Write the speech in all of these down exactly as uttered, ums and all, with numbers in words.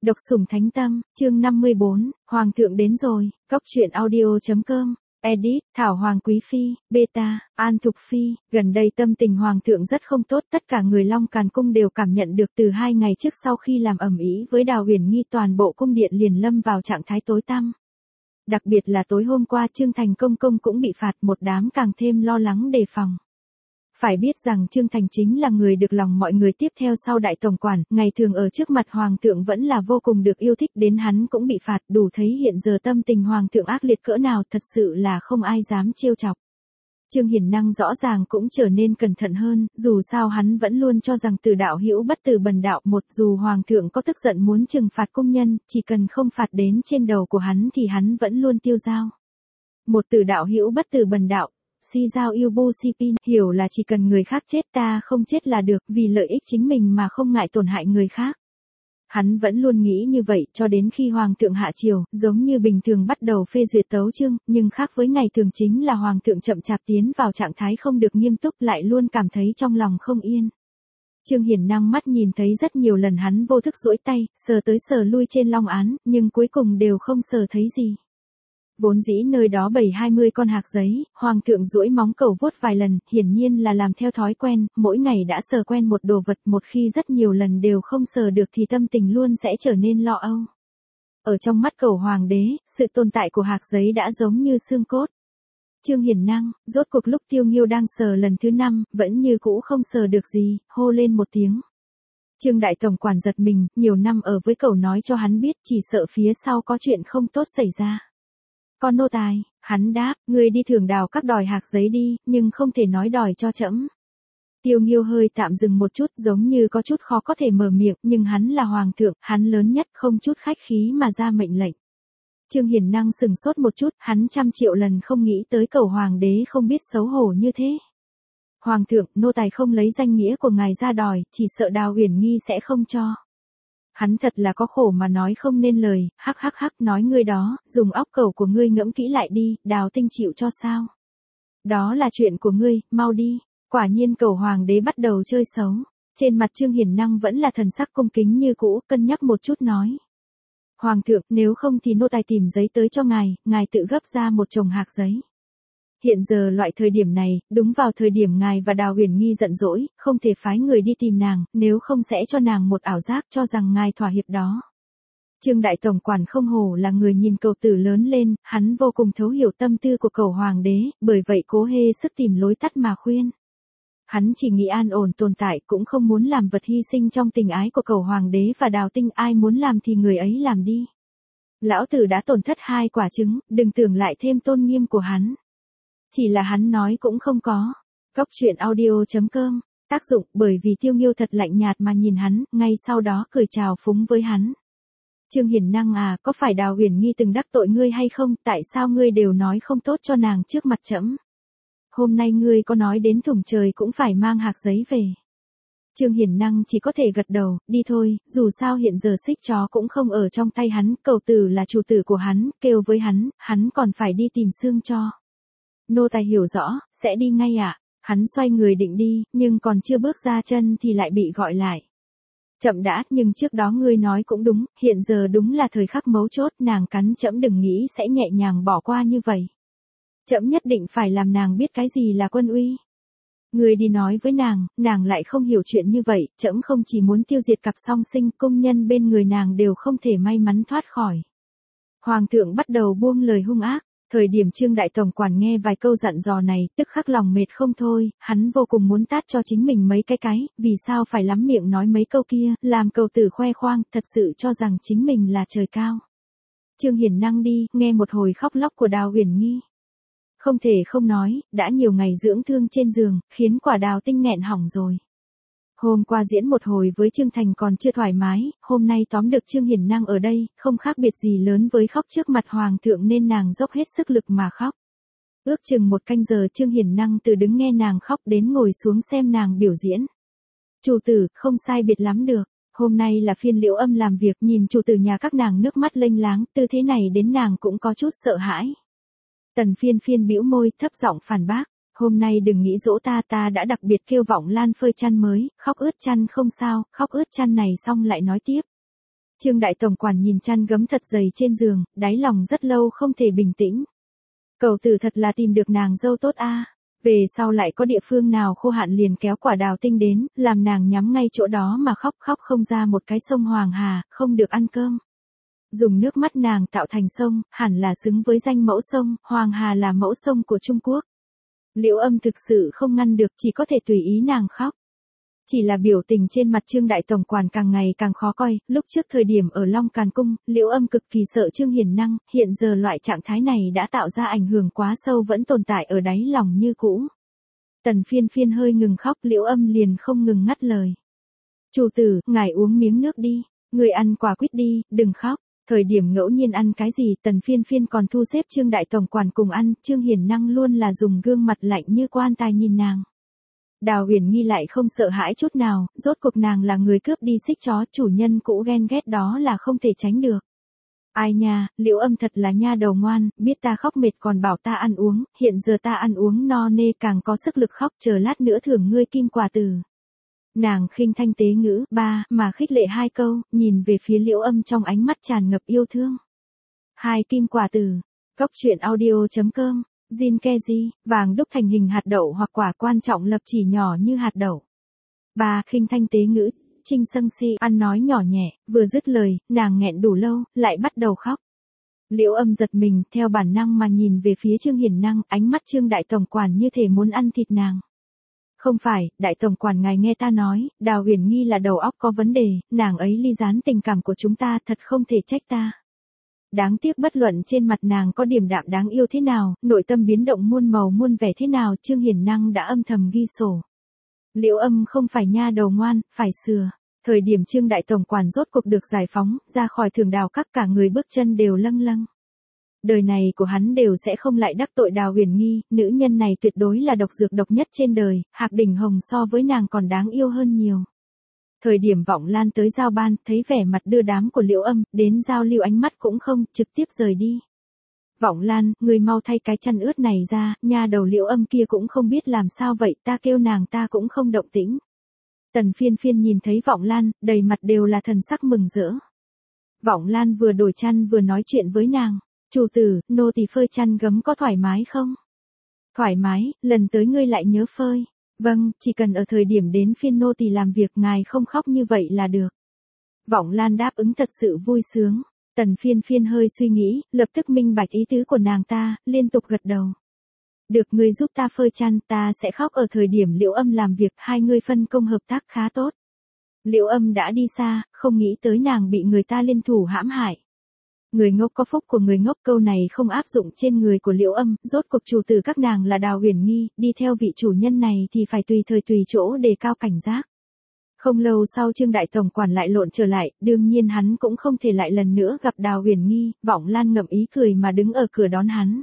Độc sủng thánh tâm, chương năm mươi bốn, Hoàng thượng đến rồi, Cốc truyện audio chấm com, edit, Thảo Hoàng Quý Phi, beta, An Thục Phi, gần đây tâm tình Hoàng thượng rất không tốt, tất cả người Long Càn Cung đều cảm nhận được từ hai ngày trước sau khi làm ầm ĩ với Đào Uyển Nghi toàn bộ cung điện liền lâm vào trạng thái tối tăm. Đặc biệt là tối hôm qua Trương Thành Công Công cũng bị phạt, một đám càng thêm lo lắng đề phòng. Phải biết rằng Trương Thành chính là người được lòng mọi người tiếp theo sau đại tổng quản, ngày thường ở trước mặt Hoàng thượng vẫn là vô cùng được yêu thích, đến hắn cũng bị phạt, đủ thấy hiện giờ tâm tình Hoàng thượng ác liệt cỡ nào, thật sự là không ai dám trêu chọc. Trương Hiển Năng rõ ràng cũng trở nên cẩn thận hơn, dù sao hắn vẫn luôn cho rằng từ đạo hữu bất từ bần đạo, một dù Hoàng thượng có tức giận muốn trừng phạt công nhân, chỉ cần không phạt đến trên đầu của hắn thì hắn vẫn luôn tiêu dao. Một từ đạo hữu bất từ bần đạo. Si giao yêu bu si pin, hiểu là chỉ cần người khác chết ta không chết là được, vì lợi ích chính mình mà không ngại tổn hại người khác. Hắn vẫn luôn nghĩ như vậy cho đến khi Hoàng thượng hạ triều, giống như bình thường bắt đầu phê duyệt tấu chương, nhưng khác với ngày thường chính là Hoàng thượng chậm chạp tiến vào trạng thái không được nghiêm túc, lại luôn cảm thấy trong lòng không yên. Trương Hiển Năng mắt nhìn thấy rất nhiều lần hắn vô thức duỗi tay, sờ tới sờ lui trên long án, nhưng cuối cùng đều không sờ thấy gì. Vốn dĩ nơi đó bảy hai mươi con hạc giấy, Hoàng thượng duỗi móng cầu vuốt vài lần, hiển nhiên là làm theo thói quen, mỗi ngày đã sờ quen một đồ vật, một khi rất nhiều lần đều không sờ được thì tâm tình luôn sẽ trở nên lo âu. Ở trong mắt cầu Hoàng đế, sự tồn tại của hạc giấy đã giống như xương cốt. Trương Hiển Năng, rốt cuộc lúc Tiêu Nghiêu đang sờ lần thứ năm, vẫn như cũ không sờ được gì, hô lên một tiếng. Trương đại tổng quản giật mình, nhiều năm ở với cầu nói cho hắn biết, chỉ sợ phía sau có chuyện không tốt xảy ra. Con nô tài, hắn đáp, ngươi đi thưởng đào các đòi hạc giấy đi, nhưng không thể nói đòi cho trẫm. Tiêu Nghiêu hơi tạm dừng một chút, giống như có chút khó có thể mở miệng, nhưng hắn là hoàng thượng, hắn lớn nhất, không chút khách khí mà ra mệnh lệnh. Trương Hiển Năng sừng sốt một chút, hắn trăm triệu lần không nghĩ tới cầu hoàng đế không biết xấu hổ như thế. Hoàng thượng, nô tài không lấy danh nghĩa của ngài ra đòi, chỉ sợ Đào Uyển Nghi sẽ không cho. Hắn thật là có khổ mà nói không nên lời, hắc hắc hắc, nói ngươi đó, dùng óc cẩu của ngươi ngẫm kỹ lại đi, Đào Tinh chịu cho sao? Đó là chuyện của ngươi, mau đi. Quả nhiên cầu hoàng đế bắt đầu chơi xấu. Trên mặt Trương Hiển Năng vẫn là thần sắc cung kính như cũ, cân nhắc một chút nói. Hoàng thượng, nếu không thì nô tài tìm giấy tới cho ngài, ngài tự gấp ra một chồng hạc giấy. Hiện giờ loại thời điểm này, đúng vào thời điểm ngài và Đào Uyển Nghi giận dỗi, không thể phái người đi tìm nàng, nếu không sẽ cho nàng một ảo giác cho rằng ngài thỏa hiệp đó. Trương đại tổng quản không hổ là người nhìn cầu tử lớn lên, hắn vô cùng thấu hiểu tâm tư của cầu hoàng đế, bởi vậy cố hê sức tìm lối tắt mà khuyên. Hắn chỉ nghĩ an ổn tồn tại, cũng không muốn làm vật hy sinh trong tình ái của cầu hoàng đế và Đào Tinh, ai muốn làm thì người ấy làm đi. Lão tử đã tổn thất hai quả trứng, đừng tưởng lại thêm tôn nghiêm của hắn. Chỉ là hắn nói cũng không có. Cốc truyện audio chấm com, tác dụng bởi vì Tiêu Nghiêu thật lạnh nhạt mà nhìn hắn, ngay sau đó cười chào phúng với hắn. Trương Hiển Năng à, có phải Đào Uyển Nghi từng đắc tội ngươi hay không, tại sao ngươi đều nói không tốt cho nàng trước mặt trẫm? Hôm nay ngươi có nói đến thủng trời cũng phải mang hạc giấy về. Trương Hiển Năng chỉ có thể gật đầu, đi thôi, dù sao hiện giờ xích chó cũng không ở trong tay hắn, cầu tử là chủ tử của hắn, kêu với hắn, hắn còn phải đi tìm xương cho. Nô tài hiểu rõ, sẽ đi ngay ạ. À? Hắn xoay người định đi, nhưng còn chưa bước ra chân thì lại bị gọi lại. Chậm đã, nhưng trước đó ngươi nói cũng đúng, hiện giờ đúng là thời khắc mấu chốt, nàng cắn trẫm đừng nghĩ sẽ nhẹ nhàng bỏ qua như vậy. Trẫm nhất định phải làm nàng biết cái gì là quân uy. Ngươi đi nói với nàng, nàng lại không hiểu chuyện như vậy, trẫm không chỉ muốn tiêu diệt cặp song sinh, công nhân bên người nàng đều không thể may mắn thoát khỏi. Hoàng thượng bắt đầu buông lời hung ác. Thời điểm Trương đại tổng quản nghe vài câu dặn dò này, tức khắc lòng mệt không thôi, hắn vô cùng muốn tát cho chính mình mấy cái cái, vì sao phải lắm miệng nói mấy câu kia, làm cầu tử khoe khoang, thật sự cho rằng chính mình là trời cao. Trương Hiển Năng đi, nghe một hồi khóc lóc của Đào Uyển Nghi. Không thể không nói, đã nhiều ngày dưỡng thương trên giường, khiến quả Đào Tinh nghẹn hỏng rồi. Hôm qua diễn một hồi với Trương Thành còn chưa thoải mái, hôm nay tóm được Trương Hiển Năng ở đây, không khác biệt gì lớn với khóc trước mặt Hoàng thượng nên nàng dốc hết sức lực mà khóc. Ước chừng một canh giờ Trương Hiển Năng từ đứng nghe nàng khóc đến ngồi xuống xem nàng biểu diễn. Chủ tử, không sai biệt lắm được, hôm nay là phiên Liễu Âm làm việc, nhìn chủ tử nhà các nàng nước mắt lênh láng, tư thế này đến nàng cũng có chút sợ hãi. Tần Phiên Phiên bĩu môi, thấp giọng phản bác. Hôm nay đừng nghĩ dỗ ta, ta đã đặc biệt kêu Vọng Lan phơi chăn mới, khóc ướt chăn không sao, khóc ướt chăn này xong lại nói tiếp. Trương đại tổng quản nhìn chăn gấm thật dày trên giường, đáy lòng rất lâu không thể bình tĩnh. Cậu tử thật là tìm được nàng dâu tốt a. Về sau lại có địa phương nào khô hạn liền kéo quả đào tinh đến, làm nàng nhắm ngay chỗ đó mà khóc khóc không ra một cái sông Hoàng Hà, không được ăn cơm. Dùng nước mắt nàng tạo thành sông, hẳn là xứng với danh mẫu sông, Hoàng Hà là mẫu sông của Trung Quốc. Liễu Âm thực sự không ngăn được, chỉ có thể tùy ý nàng khóc. Chỉ là biểu tình trên mặt Trương đại tổng quản càng ngày càng khó coi, lúc trước thời điểm ở Long Càn Cung, Liễu Âm cực kỳ sợ Trương Hiền Năng, hiện giờ loại trạng thái này đã tạo ra ảnh hưởng quá sâu vẫn tồn tại ở đáy lòng như cũ. Tần Phiên Phiên hơi ngừng khóc, Liễu Âm liền không ngừng ngắt lời. Chủ tử, ngài uống miếng nước đi, người ăn quả quýt đi, đừng khóc. Thời điểm ngẫu nhiên ăn cái gì Tần Phiên Phiên còn thu xếp Trương đại tổng quản cùng ăn, Trương Hiền Năng luôn là dùng gương mặt lạnh như quan tài nhìn nàng. Đào Huyền Nghi lại không sợ hãi chút nào, rốt cuộc nàng là người cướp đi xích chó, chủ nhân cũ ghen ghét đó là không thể tránh được. Ai nha, Liễu Âm thật là nha đầu ngoan, biết ta khóc mệt còn bảo ta ăn uống, hiện giờ ta ăn uống no nê càng có sức lực khóc, chờ lát nữa thưởng ngươi kim quả tử. Nàng khinh thanh tế ngữ, ba, mà khích lệ hai câu, nhìn về phía Liễu Âm trong ánh mắt tràn ngập yêu thương. Hai kim quả tử. Cốc truyện audio chấm com. Jin Keji, vàng đúc thành hình hạt đậu hoặc quả quan trọng lập chỉ nhỏ như hạt đậu. Ba, khinh thanh tế ngữ, Trinh Sâng Si, ăn nói nhỏ nhẹ, vừa dứt lời, nàng nghẹn đủ lâu, lại bắt đầu khóc. Liễu Âm giật mình, theo bản năng mà nhìn về phía Trương Hiền Năng, ánh mắt Trương đại tổng quản như thể muốn ăn thịt nàng. Không phải, đại tổng quản ngài nghe ta nói, Đào Huyền Nghi là đầu óc có vấn đề, nàng ấy ly gián tình cảm của chúng ta, thật không thể trách ta. Đáng tiếc bất luận trên mặt nàng có điềm đạm đáng yêu thế nào, nội tâm biến động muôn màu muôn vẻ thế nào, Trương Hiền Năng đã âm thầm ghi sổ. Liễu Âm không phải nha đầu ngoan, phải sửa. Thời điểm Trương đại tổng quản rốt cuộc được giải phóng, ra khỏi Thường Đào các, cả người bước chân đều lâng lâng. Đời này của hắn đều sẽ không lại đắc tội Đào Huyền Nghi, nữ nhân này tuyệt đối là độc dược độc nhất trên đời, Hạc Đỉnh Hồng so với nàng còn đáng yêu hơn nhiều. Thời điểm Vọng Lan tới giao ban, thấy vẻ mặt đưa đám của Liễu Âm, đến giao lưu ánh mắt cũng không, trực tiếp rời đi. Vọng Lan, người mau thay cái chăn ướt này ra, nha đầu Liễu Âm kia cũng không biết làm sao vậy, ta kêu nàng ta cũng không động tĩnh. Tần Phiên Phiên nhìn thấy Vọng Lan, đầy mặt đều là thần sắc mừng rỡ. Vọng Lan vừa đổi chăn vừa nói chuyện với nàng, chủ tử, nô tỳ phơi chăn gấm có thoải mái không? Thoải mái, lần tới ngươi lại nhớ phơi. Vâng, chỉ cần ở thời điểm đến phiên nô tỳ làm việc ngài không khóc như vậy là được. Vọng Lan đáp ứng thật sự vui sướng. Tần Phiên Phiên hơi suy nghĩ, lập tức minh bạch ý tứ của nàng ta, liên tục gật đầu. Được, ngươi giúp ta phơi chăn, ta sẽ khóc ở thời điểm Liễu Âm làm việc, hai người phân công hợp tác khá tốt. Liễu Âm đã đi xa, không nghĩ tới nàng bị người ta liên thủ hãm hại. Người ngốc có phúc của người ngốc, câu này không áp dụng trên người của Liễu Âm, rốt cuộc chủ tử các nàng là Đào Huyền Nghi, đi theo vị chủ nhân này thì phải tùy thời tùy chỗ đề cao cảnh giác. Không lâu sau Trương đại tổng quản lại lộn trở lại, đương nhiên hắn cũng không thể lại lần nữa gặp Đào Huyền Nghi, Vọng Lan ngậm ý cười mà đứng ở cửa đón hắn.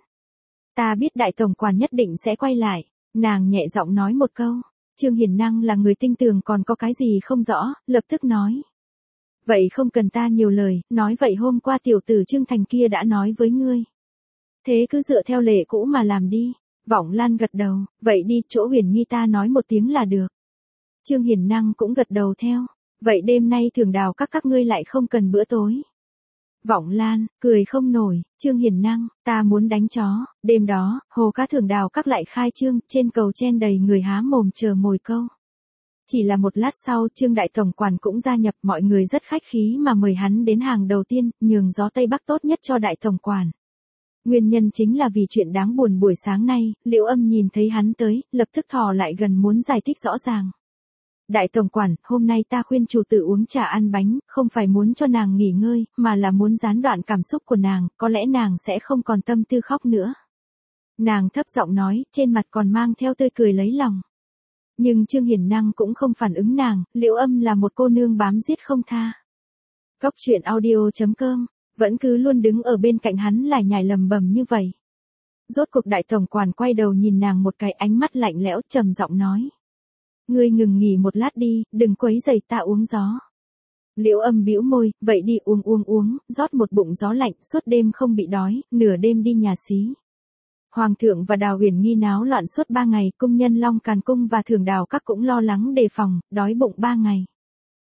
Ta biết đại tổng quản nhất định sẽ quay lại, nàng nhẹ giọng nói một câu. Trương Hiền Năng là người tinh tường còn có cái gì không rõ, lập tức nói. Vậy không cần ta nhiều lời, nói vậy hôm qua tiểu tử Trương Thành kia đã nói với ngươi. Thế cứ dựa theo lệ cũ mà làm đi. Vọng Lan gật đầu, vậy đi, chỗ Huyền Nghi ta nói một tiếng là được. Trương Hiền Năng cũng gật đầu theo, vậy đêm nay Thường Đào các các ngươi lại không cần bữa tối. Vọng Lan, cười không nổi, Trương Hiền Năng, ta muốn đánh chó. Đêm đó, hồ cá Thường Đào các lại khai trương, trên cầu chen đầy người há mồm chờ mồi câu. Chỉ là một lát sau, Trương đại tổng quản cũng gia nhập, mọi người rất khách khí mà mời hắn đến hàng đầu tiên, nhường gió Tây Bắc tốt nhất cho đại tổng quản. Nguyên nhân chính là vì chuyện đáng buồn buổi sáng nay, Liễu Âm nhìn thấy hắn tới, lập tức thò lại gần muốn giải thích rõ ràng. Đại tổng quản, hôm nay ta khuyên chủ tử uống trà ăn bánh, không phải muốn cho nàng nghỉ ngơi, mà là muốn gián đoạn cảm xúc của nàng, có lẽ nàng sẽ không còn tâm tư khóc nữa. Nàng thấp giọng nói, trên mặt còn mang theo tươi cười lấy lòng. Nhưng Trương Hiền Năng cũng không phản ứng nàng, Liễu Âm là một cô nương bám giết không tha. Cốc truyện audio chấm com, vẫn cứ luôn đứng ở bên cạnh hắn lải nhải lầm bầm như vậy. Rốt cuộc đại tổng quản quay đầu nhìn nàng một cái, ánh mắt lạnh lẽo trầm giọng nói. Ngươi ngừng nghỉ một lát đi, đừng quấy rầy ta uống gió. Liễu Âm bĩu môi, vậy đi uống uống uống, rót một bụng gió lạnh, suốt đêm không bị đói, nửa đêm đi nhà xí. Hoàng thượng và Đào Huyền Nghi náo loạn suốt ba ngày, cung nhân Long Càn Cung và Thường Đào các cũng lo lắng đề phòng, đói bụng ba ngày.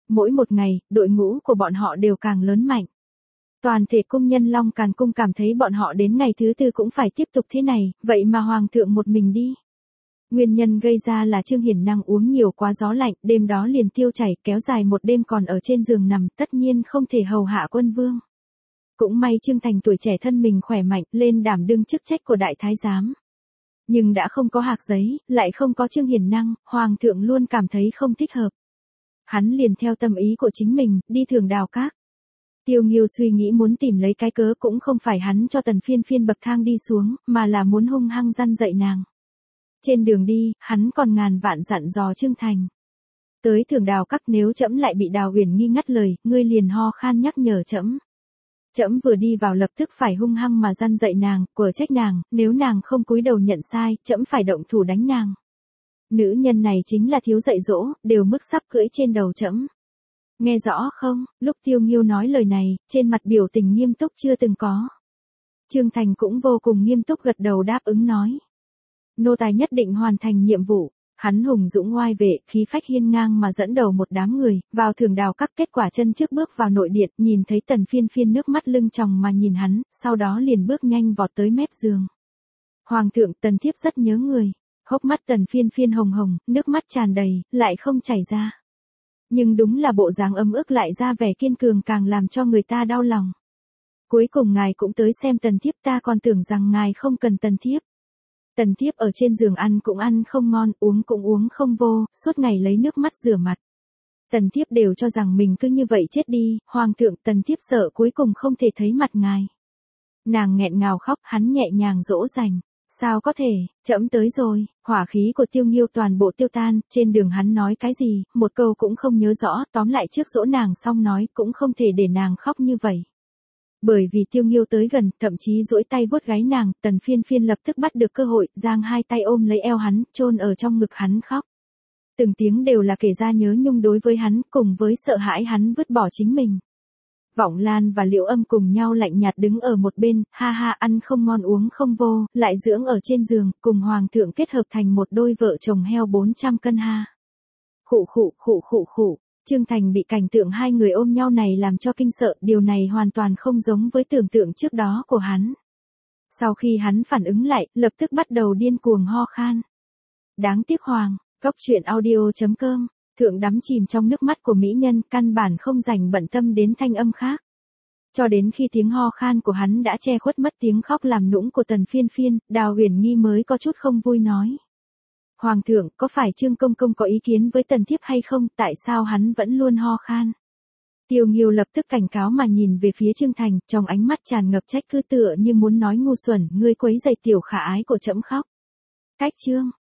Mỗi một ngày, đội ngũ của bọn họ đều càng lớn mạnh. Toàn thể cung nhân Long Càn Cung cảm thấy bọn họ đến ngày thứ tư cũng phải tiếp tục thế này, vậy mà Hoàng thượng một mình đi. Nguyên nhân gây ra là Trương Hiển Năng uống nhiều quá gió lạnh, đêm đó liền tiêu chảy, kéo dài một đêm còn ở trên giường nằm, tất nhiên không thể hầu hạ quân vương. Cũng may Trương Thành tuổi trẻ thân mình khỏe mạnh, lên đảm đương chức trách của đại thái giám. Nhưng đã không có hạc giấy, lại không có Trương Hiển Năng, Hoàng thượng luôn cảm thấy không thích hợp. Hắn liền theo tâm ý của chính mình, đi Thường Đào Các. Tiêu Nghiêu suy nghĩ muốn tìm lấy cái cớ cũng không phải hắn cho Tần Phiên Phiên bậc thang đi xuống, mà là muốn hung hăng răn dạy nàng. Trên đường đi, hắn còn ngàn vạn dặn dò Trương Thành. Tới Thường Đào Các nếu trẫm lại bị Đào Uyển Nghi ngắt lời, ngươi liền ho khan nhắc nhở trẫm. Trẫm vừa đi vào lập tức phải hung hăng mà răn dạy nàng, quở trách nàng, nếu nàng không cúi đầu nhận sai, trẫm phải động thủ đánh nàng. Nữ nhân này chính là thiếu dạy dỗ, đều mức sắp cưỡi trên đầu trẫm. Nghe rõ không? Lúc Tiêu Nghiêu nói lời này, trên mặt biểu tình nghiêm túc chưa từng có. Trương Thành cũng vô cùng nghiêm túc gật đầu đáp ứng nói. Nô tài nhất định hoàn thành nhiệm vụ. Hắn hùng dũng oai vệ, khí phách hiên ngang mà dẫn đầu một đám người, vào Thường Đào Các, kết quả chân trước bước vào nội điện, nhìn thấy Tần Phiên Phiên nước mắt lưng tròng mà nhìn hắn, sau đó liền bước nhanh vọt tới mép giường. Hoàng thượng, Tần thiếp rất nhớ người. Hốc mắt Tần Phiên Phiên hồng hồng, nước mắt tràn đầy, lại không chảy ra. Nhưng đúng là bộ dáng ấm ức lại ra vẻ kiên cường càng làm cho người ta đau lòng. Cuối cùng ngài cũng tới xem Tần thiếp, ta còn tưởng rằng ngài không cần Tần thiếp. Tần thiếp ở trên giường ăn cũng ăn không ngon, uống cũng uống không vô, suốt ngày lấy nước mắt rửa mặt. Tần thiếp đều cho rằng mình cứ như vậy chết đi, Hoàng thượng, Tần thiếp sợ cuối cùng không thể thấy mặt ngài. Nàng nghẹn ngào khóc, hắn nhẹ nhàng dỗ dành. Sao có thể, trẫm tới rồi. Hỏa khí của Tiêu Nghiêu toàn bộ tiêu tan, trên đường hắn nói cái gì, một câu cũng không nhớ rõ, tóm lại trước dỗ nàng xong nói, cũng không thể để nàng khóc như vậy. Bởi vì Tiêu Nghiêu tới gần, thậm chí duỗi tay vuốt gáy nàng, Tần Phiên Phiên lập tức bắt được cơ hội, giang hai tay ôm lấy eo hắn, chôn ở trong ngực hắn khóc. Từng tiếng đều là kể ra nhớ nhung đối với hắn, cùng với sợ hãi hắn vứt bỏ chính mình. Vọng Lan và Liễu Âm cùng nhau lạnh nhạt đứng ở một bên, ha ha, ăn không ngon uống không vô, lại dưỡng ở trên giường, cùng Hoàng thượng kết hợp thành một đôi vợ chồng heo bốn trăm cân ha. Khụ khụ khụ khụ khụ. Trương Thành bị cảnh tượng hai người ôm nhau này làm cho kinh sợ, điều này hoàn toàn không giống với tưởng tượng trước đó của hắn. Sau khi hắn phản ứng lại, lập tức bắt đầu điên cuồng ho khan. Đáng tiếc Hoàng, Cốc truyện audio chấm com, thượng đắm chìm trong nước mắt của mỹ nhân, căn bản không dành bận tâm đến thanh âm khác. Cho đến khi tiếng ho khan của hắn đã che khuất mất tiếng khóc làm nũng của Tần Phiên Phiên, Đào Uyển Nghi mới có chút không vui nói. Hoàng thượng, có phải Trương Công Công có ý kiến với Tần thiếp hay không, tại sao hắn vẫn luôn ho khan? Tiêu Nghiêu lập tức cảnh cáo mà nhìn về phía Trương Thành, trong ánh mắt tràn ngập trách cứ tựa như muốn nói ngu xuẩn, ngươi quấy rầy tiểu khả ái của trẫm khóc. Cách Trương